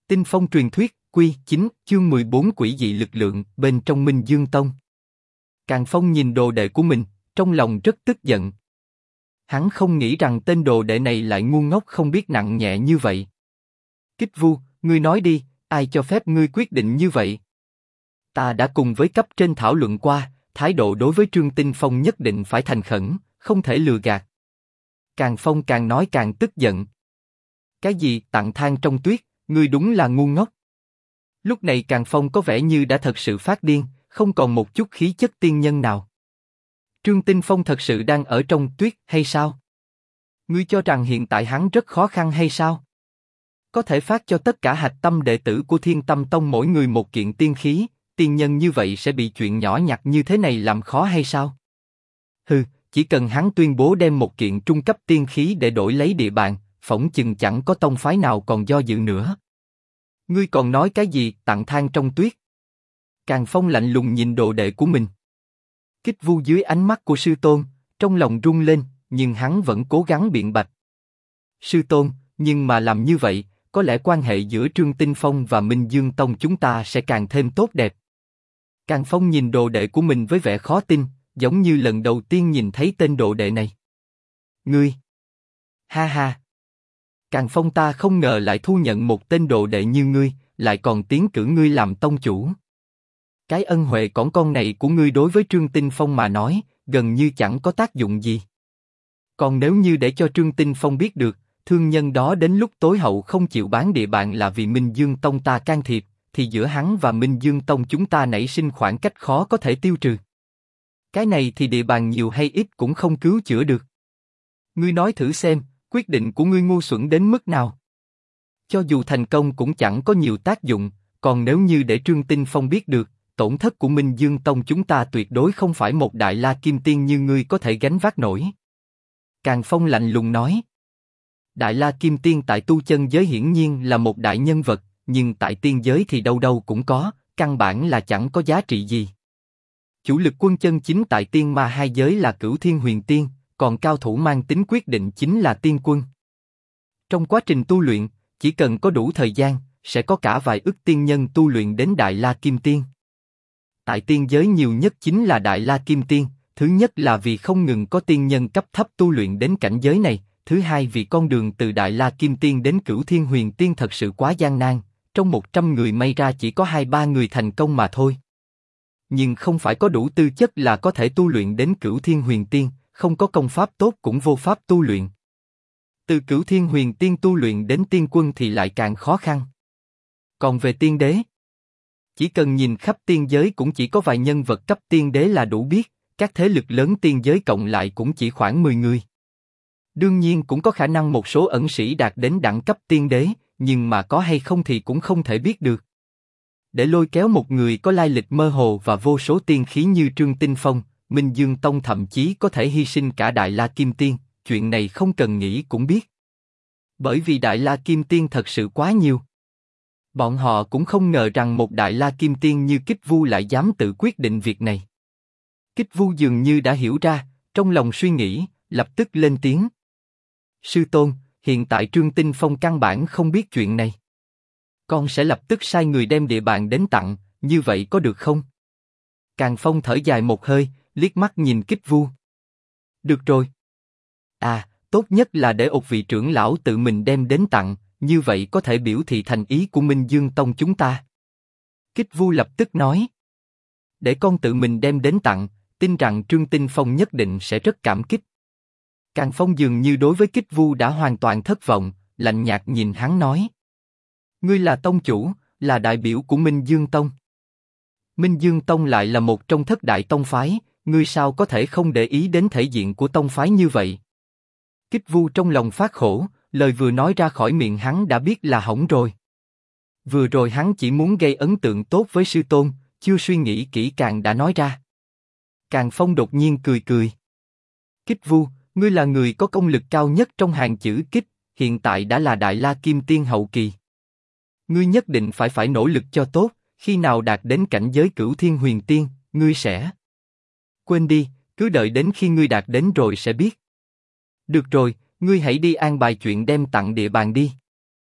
Tinh Phong truyền thuyết, Quy 9, chương 14 quỷ dị lực lượng bên trong Minh Dương Tông. Càn Phong nhìn đồ đệ của mình, trong lòng rất tức giận. Hắn không nghĩ rằng tên đồ đệ này lại ngu ngốc không biết nặng nhẹ như vậy. Kích Vu, ngươi nói đi, ai cho phép ngươi quyết định như vậy? Ta đã cùng với cấp trên thảo luận qua, thái độ đối với Trương Tinh Phong nhất định phải thành khẩn, không thể lừa gạt. Càn Phong càng nói càng tức giận. Cái gì tặng than trong tuyết, ngươi đúng là ngu ngốc. Lúc này Càn Phong có vẻ như đã thật sự phát điên, không còn một chút khí chất tiên nhân nào. Trương Tinh Phong thật sự đang ở trong tuyết hay sao? Ngươi cho rằng hiện tại hắn rất khó khăn hay sao? Có thể phát cho tất cả hạch tâm đệ tử của Thiên Tâm Tông mỗi người một kiện tiên khí, tiên nhân như vậy sẽ bị chuyện nhỏ nhặt như thế này làm khó hay sao? Hừ, chỉ cần hắn tuyên bố đem một kiện trung cấp tiên khí để đổi lấy địa bàn, phỏng chừng chẳng có tông phái nào còn do dự nữa. Ngươi còn nói cái gì tặng than trong tuyết? Càn Phong lạnh lùng nhìn đồ đệ của mình. Kích Vu dưới ánh mắt của sư tôn, trong lòng rung lên, nhưng hắn vẫn cố gắng biện bạch. Sư tôn, nhưng mà làm như vậy, có lẽ quan hệ giữa Trương Tinh Phong và Minh Dương Tông chúng ta sẽ càng thêm tốt đẹp. Càn Phong nhìn đồ đệ của mình với vẻ khó tin, giống như lần đầu tiên nhìn thấy tên đồ đệ này. Ngươi! Ha ha! Càn Phong, ta không ngờ lại thu nhận một tên đồ đệ như ngươi, lại còn tiến cử ngươi làm tông chủ. Cái ân huệ cỏn con này của ngươi đối với Trương Tinh Phong mà nói, gần như chẳng có tác dụng gì. Còn nếu như để cho Trương Tinh Phong biết được, thương nhân đó đến lúc tối hậu không chịu bán địa bàn là vì Minh Dương Tông ta can thiệp, thì giữa hắn và Minh Dương Tông chúng ta nảy sinh khoảng cách khó có thể tiêu trừ. Cái này thì địa bàn nhiều hay ít cũng không cứu chữa được. Ngươi nói thử xem, quyết định của ngươi ngu xuẩn đến mức nào? Cho dù thành công cũng chẳng có nhiều tác dụng, còn nếu như để Trương Tinh Phong biết được, tổn thất của Minh Dương Tông chúng ta tuyệt đối không phải một đại la kim tiên như ngươi có thể gánh vác nổi. Càn Phong lạnh lùng nói. Đại la kim tiên tại tu chân giới hiển nhiên là một đại nhân vật, nhưng tại tiên giới thì đâu đâu cũng có, căn bản là chẳng có giá trị gì. Chủ lực quân chân chính tại tiên ma hai giới là Cửu Thiên Huyền Tiên, còn cao thủ mang tính quyết định chính là tiên quân. Trong quá trình tu luyện, chỉ cần có đủ thời gian, sẽ có cả vài ức tiên nhân tu luyện đến Đại La Kim Tiên. Tại tiên giới nhiều nhất chính là Đại La Kim Tiên, thứ nhất là vì không ngừng có tiên nhân cấp thấp tu luyện đến cảnh giới này, thứ hai vì con đường từ Đại La Kim Tiên đến Cửu Thiên Huyền Tiên thật sự quá gian nan, trong 100 người may ra chỉ có 2-3 người thành công mà thôi. Nhưng không phải có đủ tư chất là có thể tu luyện đến Cửu Thiên Huyền Tiên, không có công pháp tốt cũng vô pháp tu luyện. Từ Cửu Thiên Huyền Tiên tu luyện đến tiên quân thì lại càng khó khăn. Còn về tiên đế, chỉ cần nhìn khắp tiên giới cũng chỉ có vài nhân vật cấp tiên đế là đủ biết, các thế lực lớn tiên giới cộng lại cũng chỉ khoảng 10 người. Đương nhiên cũng có khả năng một số ẩn sĩ đạt đến đẳng cấp tiên đế, nhưng mà có hay không thì cũng không thể biết được. Để lôi kéo một người có lai lịch mơ hồ và vô số tiên khí như Trương Tinh Phong, Minh Dương Tông thậm chí có thể hy sinh cả Đại La Kim Tiên, chuyện này không cần nghĩ cũng biết. Bởi vì Đại La Kim Tiên thật sự quá nhiều. Bọn họ cũng không ngờ rằng một Đại La Kim Tiên như Kích Vu lại dám tự quyết định việc này. Kích Vu dường như đã hiểu ra, trong lòng suy nghĩ, lập tức lên tiếng. Sư tôn, hiện tại Trương Tinh Phong căn bản không biết chuyện này. Con sẽ lập tức sai người đem địa bàn đến tặng, như vậy có được không? Càn Phong thở dài một hơi, liếc mắt nhìn Kích Vu. Được rồi. À, tốt nhất là để một vị trưởng lão tự mình đem đến tặng, như vậy có thể biểu thị thành ý của Minh Dương Tông chúng ta. Kích Vu lập tức nói. Để con tự mình đem đến tặng, tin rằng Trương Tinh Phong nhất định sẽ rất cảm kích. Càn Phong dường như đối với Kích Vu đã hoàn toàn thất vọng, lạnh nhạt nhìn hắn nói. Ngươi là tông chủ, là đại biểu của Minh Dương Tông. Minh Dương Tông lại là một trong thất đại tông phái, ngươi sao có thể không để ý đến thể diện của tông phái như vậy? Kích Vu trong lòng phát khổ, lời vừa nói ra khỏi miệng hắn đã biết là hỏng rồi. Vừa rồi hắn chỉ muốn gây ấn tượng tốt với sư tôn, chưa suy nghĩ kỹ càng đã nói ra. Càn Phong đột nhiên cười cười. Kích Vu, ngươi là người có công lực cao nhất trong hàng chữ Kích, hiện tại đã là Đại La Kim Tiên hậu kỳ. Ngươi nhất định phải nỗ lực cho tốt, khi nào đạt đến cảnh giới Cửu Thiên Huyền Tiên, ngươi sẽ... Quên đi, cứ đợi đến khi ngươi đạt đến rồi sẽ biết. Được rồi, ngươi hãy đi an bài chuyện đem tặng địa bàn đi.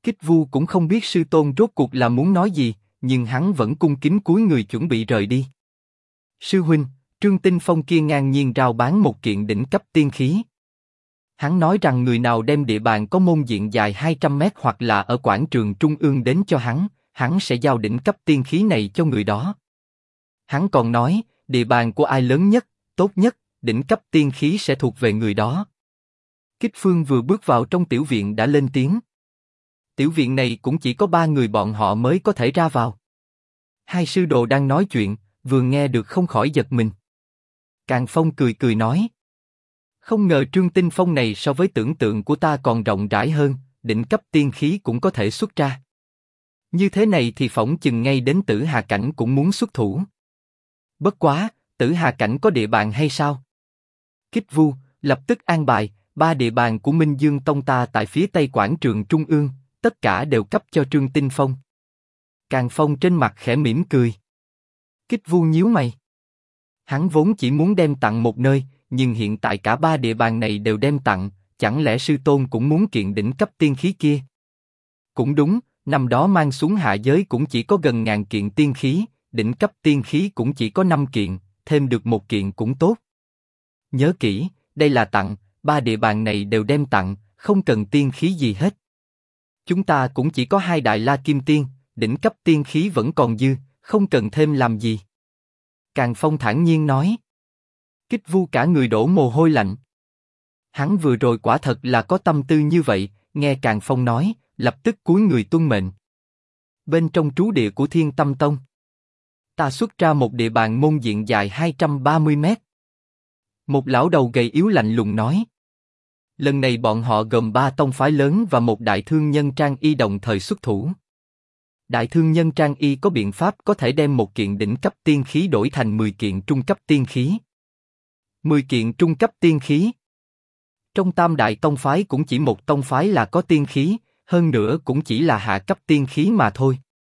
Kích Vu cũng không biết sư tôn rốt cuộc là muốn nói gì, nhưng hắn vẫn cung kính cúi người chuẩn bị rời đi. Sư huynh, Trương Tinh Phong kia ngang nhiên rao bán một kiện đỉnh cấp tiên khí. Hắn nói rằng người nào đem địa bàn có môn diện dài 200 mét hoặc là ở quảng trường trung ương đến cho hắn sẽ giao đỉnh cấp tiên khí này cho người đó. Hắn còn nói, địa bàn của ai lớn nhất, tốt nhất, đỉnh cấp tiên khí sẽ thuộc về người đó. Kích Phương vừa bước vào trong tiểu viện đã lên tiếng. Tiểu viện này cũng chỉ có 3 người bọn họ mới có thể ra vào. Hai sư đồ đang nói chuyện, vừa nghe được không khỏi giật mình. Càn Phong cười cười nói. Không ngờ Trương Tinh Phong này so với tưởng tượng của ta còn rộng rãi hơn, đỉnh cấp tiên khí cũng có thể xuất ra. Như thế này thì phỏng chừng ngay đến Tử Hà Cảnh cũng muốn xuất thủ. Bất quá, Tử Hà Cảnh có địa bàn hay sao? Kích Vu lập tức an bài, 3 địa bàn của Minh Dương Tông ta tại phía tây quảng trường trung ương, tất cả đều cấp cho Trương Tinh Phong. Càn Phong trên mặt khẽ mỉm cười. Kích Vu nhíu mày. Hắn vốn chỉ muốn đem tặng một nơi, nhưng hiện tại cả 3 địa bàn này đều đem tặng, chẳng lẽ sư tôn cũng muốn kiện đỉnh cấp tiên khí kia? Cũng đúng, năm đó mang xuống hạ giới cũng chỉ có gần 1000 kiện tiên khí, đỉnh cấp tiên khí cũng chỉ có 5 kiện, thêm được 1 kiện cũng tốt. Nhớ kỹ, đây là tặng, 3 địa bàn này đều đem tặng, không cần tiên khí gì hết. Chúng ta cũng chỉ có 2 đại la kim tiên, đỉnh cấp tiên khí vẫn còn dư, không cần thêm làm gì. Càn Phong thản nhiên nói. Kích Vu cả người đổ mồ hôi lạnh. Hắn vừa rồi quả thật là có tâm tư như vậy, nghe Càn Phong nói, lập tức cúi người tuân mệnh. Bên trong trú địa của Thiên Tâm Tông, ta xuất ra một địa bàn môn diện dài 230 mét. Một lão đầu gầy yếu lạnh lùng nói. Lần này bọn họ gồm 3 tông phái lớn và một đại thương nhân Trang Y đồng thời xuất thủ. Đại thương nhân Trang Y có biện pháp có thể đem một kiện đỉnh cấp tiên khí đổi thành 10 kiện trung cấp tiên khí. 10 kiện trung cấp tiên khí. Trong tam đại tông phái cũng chỉ một tông phái là có tiên khí, hơn nữa cũng chỉ là hạ cấp tiên khí mà thôi.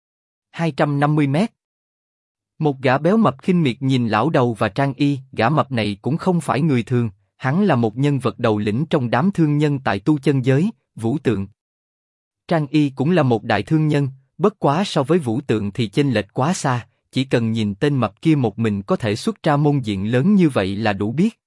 250 mét. Một gã béo mập khinh miệt nhìn lão đầu và Trang Y, gã mập này cũng không phải người thường, hắn là một nhân vật đầu lĩnh trong đám thương nhân tại tu chân giới, Vũ Tượng. Trang Y cũng là một đại thương nhân, bất quá so với Vũ Tượng thì chênh lệch quá xa, chỉ cần nhìn tên mập kia một mình có thể xuất ra môn diện lớn như vậy là đủ biết.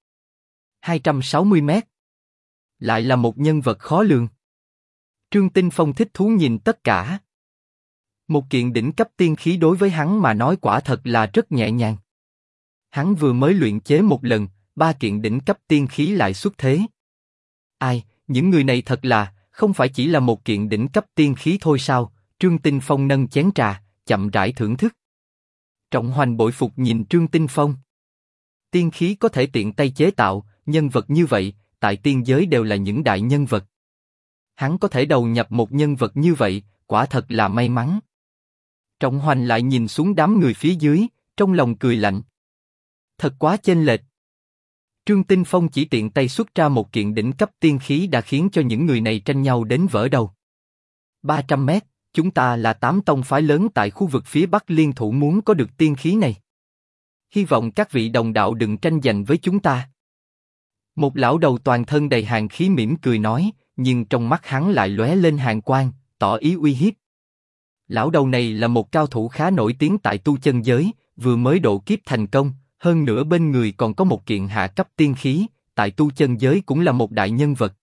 260 mét. Lại là một nhân vật khó lường. Trương Tinh Phong thích thú nhìn tất cả. Một kiện đỉnh cấp tiên khí đối với hắn mà nói quả thật là rất nhẹ nhàng. Hắn vừa mới luyện chế một lần, 3 kiện đỉnh cấp tiên khí lại xuất thế. Ai, những người này thật là, không phải chỉ là một kiện đỉnh cấp tiên khí thôi sao? Trương Tinh Phong nâng chén trà, chậm rãi thưởng thức. Trọng Hoành bội phục nhìn Trương Tinh Phong. Tiên khí có thể tiện tay chế tạo, nhân vật như vậy, tại tiên giới đều là những đại nhân vật. Hắn có thể đầu nhập một nhân vật như vậy, quả thật là may mắn. Trọng Hoành lại nhìn xuống đám người phía dưới, trong lòng cười lạnh. Thật quá chênh lệch. Trương Tinh Phong chỉ tiện tay xuất ra một kiện đỉnh cấp tiên khí đã khiến cho những người này tranh nhau đến vỡ đầu. 300 mét, chúng ta là 8 tông phái lớn tại khu vực phía Bắc liên thủ muốn có được tiên khí này. Hy vọng các vị đồng đạo đừng tranh giành với chúng ta. Một lão đầu toàn thân đầy hàn khí mỉm cười nói, nhưng trong mắt hắn lại lóe lên hàn quang, tỏ ý uy hiếp. Lão đầu này là một cao thủ khá nổi tiếng tại tu chân giới, vừa mới độ kiếp thành công, hơn nữa bên người còn có một kiện hạ cấp tiên khí, tại tu chân giới cũng là một đại nhân vật.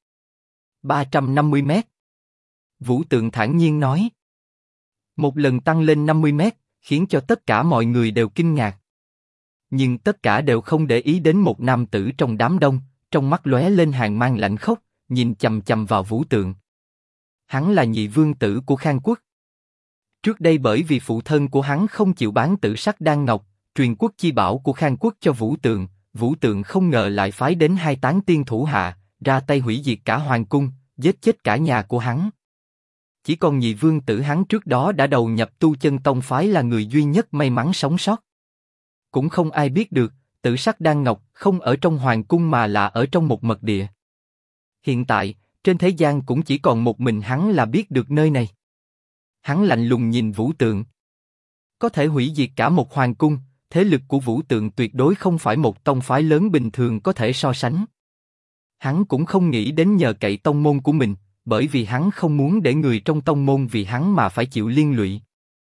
350 mét. Vũ Tượng thản nhiên nói. Một lần tăng lên 50 mét, khiến cho tất cả mọi người đều kinh ngạc. Nhưng tất cả đều không để ý đến một nam tử trong đám đông, trong mắt lóe lên hàn mang lạnh khốc, nhìn chằm chằm vào Vũ Tượng. Hắn là nhị vương tử của Khang Quốc. Trước đây bởi vì phụ thân của hắn không chịu bán Tử Sắc Đan Ngọc, truyền quốc chi bảo của Khang Quốc cho Vũ Tượng không ngờ lại phái đến 2 tán tiên thủ hạ, ra tay hủy diệt cả hoàng cung, giết chết cả nhà của hắn. Chỉ còn nhị vương tử hắn trước đó đã đầu nhập tu chân tông phái là người duy nhất may mắn sống sót. Cũng không ai biết được, Tử Sắc Đan Ngọc không ở trong hoàng cung mà là ở trong một mật địa. Hiện tại, trên thế gian cũng chỉ còn một mình hắn là biết được nơi này. Hắn lạnh lùng nhìn Vũ Tượng. Có thể hủy diệt cả một hoàng cung, thế lực của Vũ Tượng tuyệt đối không phải một tông phái lớn bình thường có thể so sánh. Hắn cũng không nghĩ đến nhờ cậy tông môn của mình, bởi vì hắn không muốn để người trong tông môn vì hắn mà phải chịu liên lụy.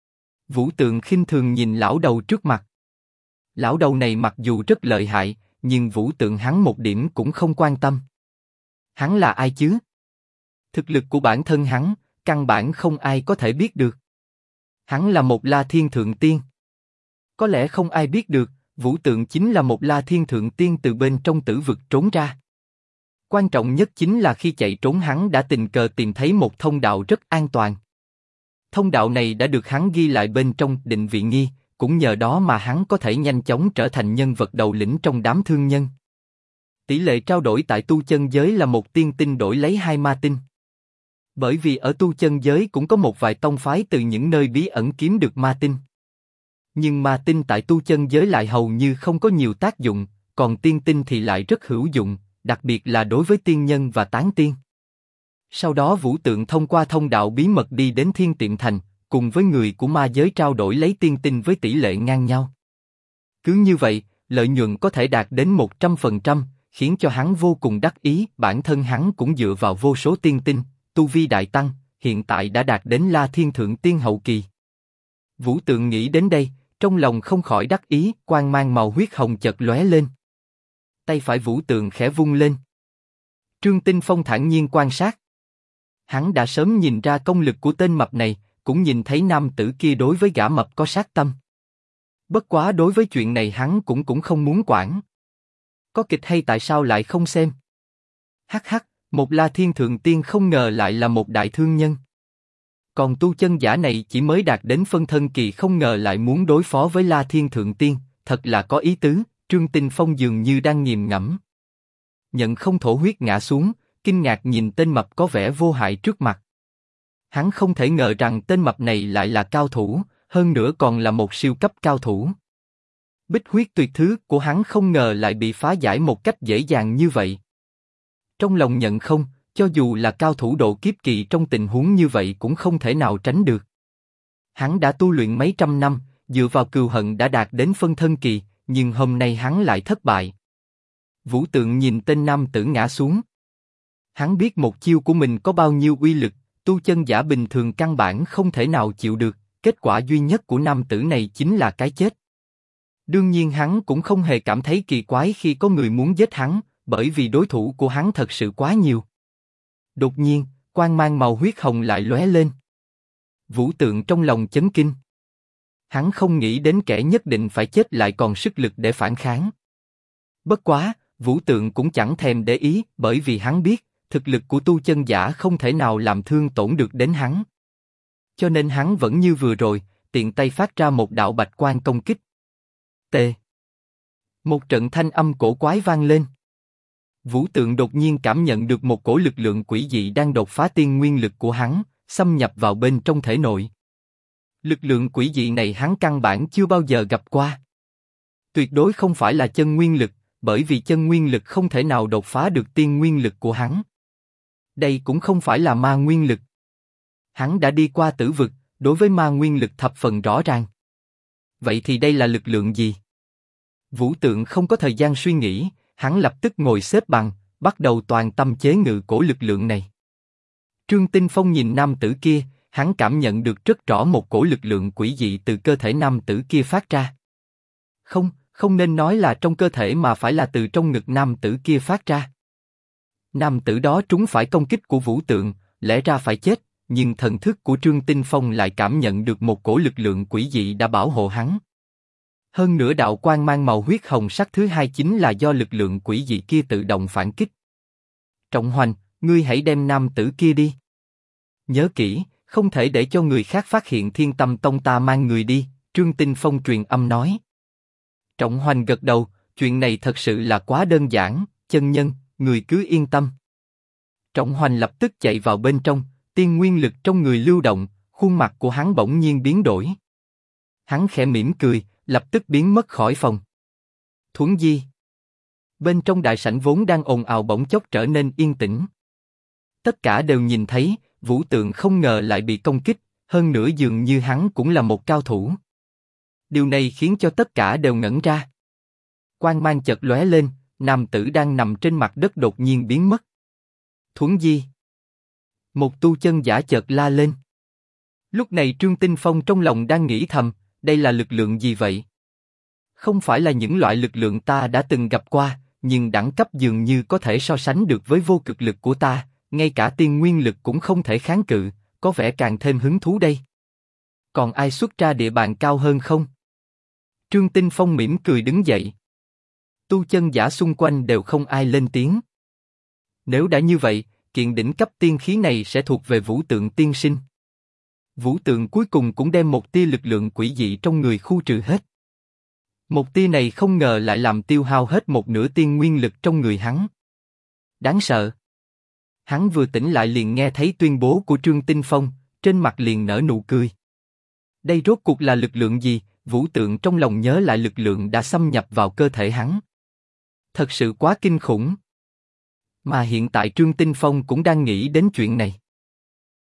Vũ Tượng khinh thường nhìn lão đầu trước mặt. Lão đầu này mặc dù rất lợi hại, nhưng Vũ Tượng hắn một điểm cũng không quan tâm. Hắn là ai chứ? Thực lực của bản thân hắn, căn bản không ai có thể biết được. Hắn là một La Thiên Thượng Tiên. Có lẽ không ai biết được, Vũ Tượng chính là một La Thiên Thượng Tiên từ bên trong tử vực trốn ra. Quan trọng nhất chính là khi chạy trốn hắn đã tình cờ tìm thấy một thông đạo rất an toàn. Thông đạo này đã được hắn ghi lại bên trong định vị nghi, cũng nhờ đó mà hắn có thể nhanh chóng trở thành nhân vật đầu lĩnh trong đám thương nhân. Tỷ lệ trao đổi tại tu chân giới là một tiên tinh đổi lấy 2 ma tinh. Bởi vì ở tu chân giới cũng có một vài tông phái từ những nơi bí ẩn kiếm được ma tinh. Nhưng ma tinh tại tu chân giới lại hầu như không có nhiều tác dụng, còn tiên tinh thì lại rất hữu dụng, đặc biệt là đối với tiên nhân và tán tiên. Sau đó Vũ Tượng thông qua thông đạo bí mật đi đến Thiên Tiệm Thành, cùng với người của ma giới trao đổi lấy tiên tinh với tỷ lệ ngang nhau. Cứ như vậy, lợi nhuận có thể đạt đến 100%, khiến cho hắn vô cùng đắc ý. Bản thân hắn cũng dựa vào vô số tiên tinh, tu vi đại tăng, hiện tại đã đạt đến La Thiên Thượng Tiên hậu kỳ. Vũ Tượng nghĩ đến đây, trong lòng không khỏi đắc ý, quang mang màu huyết hồng chợt lóe lên. Tay phải Vũ Tượng khẽ vung lên. Trương Tinh Phong thản nhiên quan sát. Hắn đã sớm nhìn ra công lực của tên mập này, cũng nhìn thấy nam tử kia đối với gã mập có sát tâm. Bất quá đối với chuyện này hắn cũng không muốn quản. Có kịch hay tại sao lại không xem? Hắc hắc, một La Thiên Thượng Tiên không ngờ lại là một đại thương nhân. Còn tu chân giả này chỉ mới đạt đến phân thân kỳ không ngờ lại muốn đối phó với La Thiên Thượng Tiên, thật là có ý tứ. Trương Tinh Phong dường như đang nghiền ngẫm. Nhận không thổ huyết ngã xuống, kinh ngạc nhìn tên mập có vẻ vô hại trước mặt. Hắn không thể ngờ rằng tên mập này lại là cao thủ, hơn nữa còn là một siêu cấp cao thủ. Bích huyết tuyệt thứ của hắn không ngờ lại bị phá giải một cách dễ dàng như vậy. Trong lòng nhận không, cho dù là cao thủ độ kiếp kỳ trong tình huống như vậy cũng không thể nào tránh được. Hắn đã tu luyện mấy trăm năm, dựa vào cừu hận đã đạt đến phân thân kỳ, nhưng hôm nay hắn lại thất bại. Vũ Tượng nhìn tên nam tử ngã xuống. Hắn biết một chiêu của mình có bao nhiêu uy lực, tu chân giả bình thường căn bản không thể nào chịu được, kết quả duy nhất của nam tử này chính là cái chết. Đương nhiên hắn cũng không hề cảm thấy kỳ quái khi có người muốn giết hắn, bởi vì đối thủ của hắn thật sự quá nhiều. Đột nhiên, quang mang màu huyết hồng lại lóe lên. Vũ Tượng trong lòng chấn kinh. Hắn không nghĩ đến kẻ nhất định phải chết lại còn sức lực để phản kháng. Bất quá, Vũ Tượng cũng chẳng thèm để ý, bởi vì hắn biết, thực lực của tu chân giả không thể nào làm thương tổn được đến hắn. Cho nên hắn vẫn như vừa rồi, tiện tay phát ra một đạo bạch quang công kích. T. Một trận thanh âm cổ quái vang lên. Vũ Tượng đột nhiên cảm nhận được một cổ lực lượng quỷ dị đang đột phá tiên nguyên lực của hắn, xâm nhập vào bên trong thể nội. Lực lượng quỷ dị này hắn căn bản chưa bao giờ gặp qua. Tuyệt đối không phải là chân nguyên lực, bởi vì chân nguyên lực không thể nào đột phá được tiên nguyên lực của hắn. Đây cũng không phải là ma nguyên lực. Hắn đã đi qua tử vực, đối với ma nguyên lực thập phần rõ ràng. Vậy thì đây là lực lượng gì? Vũ Tượng không có thời gian suy nghĩ, hắn lập tức ngồi xếp bằng, bắt đầu toàn tâm chế ngự cổ lực lượng này. Trương Tinh Phong nhìn nam tử kia, hắn cảm nhận được rất rõ một cổ lực lượng quỷ dị từ cơ thể nam tử kia phát ra. Không nên nói là trong cơ thể mà phải là từ trong ngực nam tử kia phát ra. Nam tử đó trúng phải công kích của Vũ Tượng, lẽ ra phải chết, nhưng thần thức của Trương Tinh Phong lại cảm nhận được một cổ lực lượng quỷ dị đã bảo hộ hắn. Hơn nữa đạo quang mang màu huyết hồng sắc thứ hai chính là do lực lượng quỷ dị kia tự động phản kích. Trọng Hoành, ngươi hãy đem nam tử kia đi. Nhớ kỹ, không thể để cho người khác phát hiện Thiên Tâm Tông ta mang người đi, Trương Tinh Phong truyền âm nói. Trọng Hoành gật đầu, chuyện này thật sự là quá đơn giản, chân nhân, người cứ yên tâm. Trọng Hoành lập tức chạy vào bên trong, tiên nguyên lực trong người lưu động, khuôn mặt của hắn bỗng nhiên biến đổi. Hắn khẽ mỉm cười, lập tức biến mất khỏi phòng. Thuấn di. Bên trong đại sảnh vốn đang ồn ào bỗng chốc trở nên yên tĩnh. Tất cả đều nhìn thấy, Vũ Tượng không ngờ lại bị công kích, hơn nữa dường như hắn cũng là một cao thủ. Điều này khiến cho tất cả đều ngẩn ra. Quang mang chợt lóe lên, nam tử đang nằm trên mặt đất đột nhiên biến mất. Thuấn di. Một tu chân giả chợt la lên. Lúc này Trương Tinh Phong trong lòng đang nghĩ thầm, đây là lực lượng gì vậy? Không phải là những loại lực lượng ta đã từng gặp qua, nhưng đẳng cấp dường như có thể so sánh được với vô cực lực của ta, ngay cả tiên nguyên lực cũng không thể kháng cự, có vẻ càng thêm hứng thú đây. Còn ai xuất ra địa bàn cao hơn không? Trương Tinh Phong mỉm cười đứng dậy. Tu chân giả xung quanh đều không ai lên tiếng. Nếu đã như vậy, kiện đỉnh cấp tiên khí này sẽ thuộc về Vũ Tượng tiên sinh. Vũ Tượng cuối cùng cũng đem một tia lực lượng quỷ dị trong người khu trừ hết. Một tia này không ngờ lại làm tiêu hao hết một nửa tiên nguyên lực trong người hắn. Đáng sợ. Hắn vừa tỉnh lại liền nghe thấy tuyên bố của Trương Tinh Phong, trên mặt liền nở nụ cười. Đây rốt cuộc là lực lượng gì? Vũ Tượng trong lòng nhớ lại lực lượng đã xâm nhập vào cơ thể hắn. Thật sự quá kinh khủng. Mà hiện tại Trương Tinh Phong cũng đang nghĩ đến chuyện này.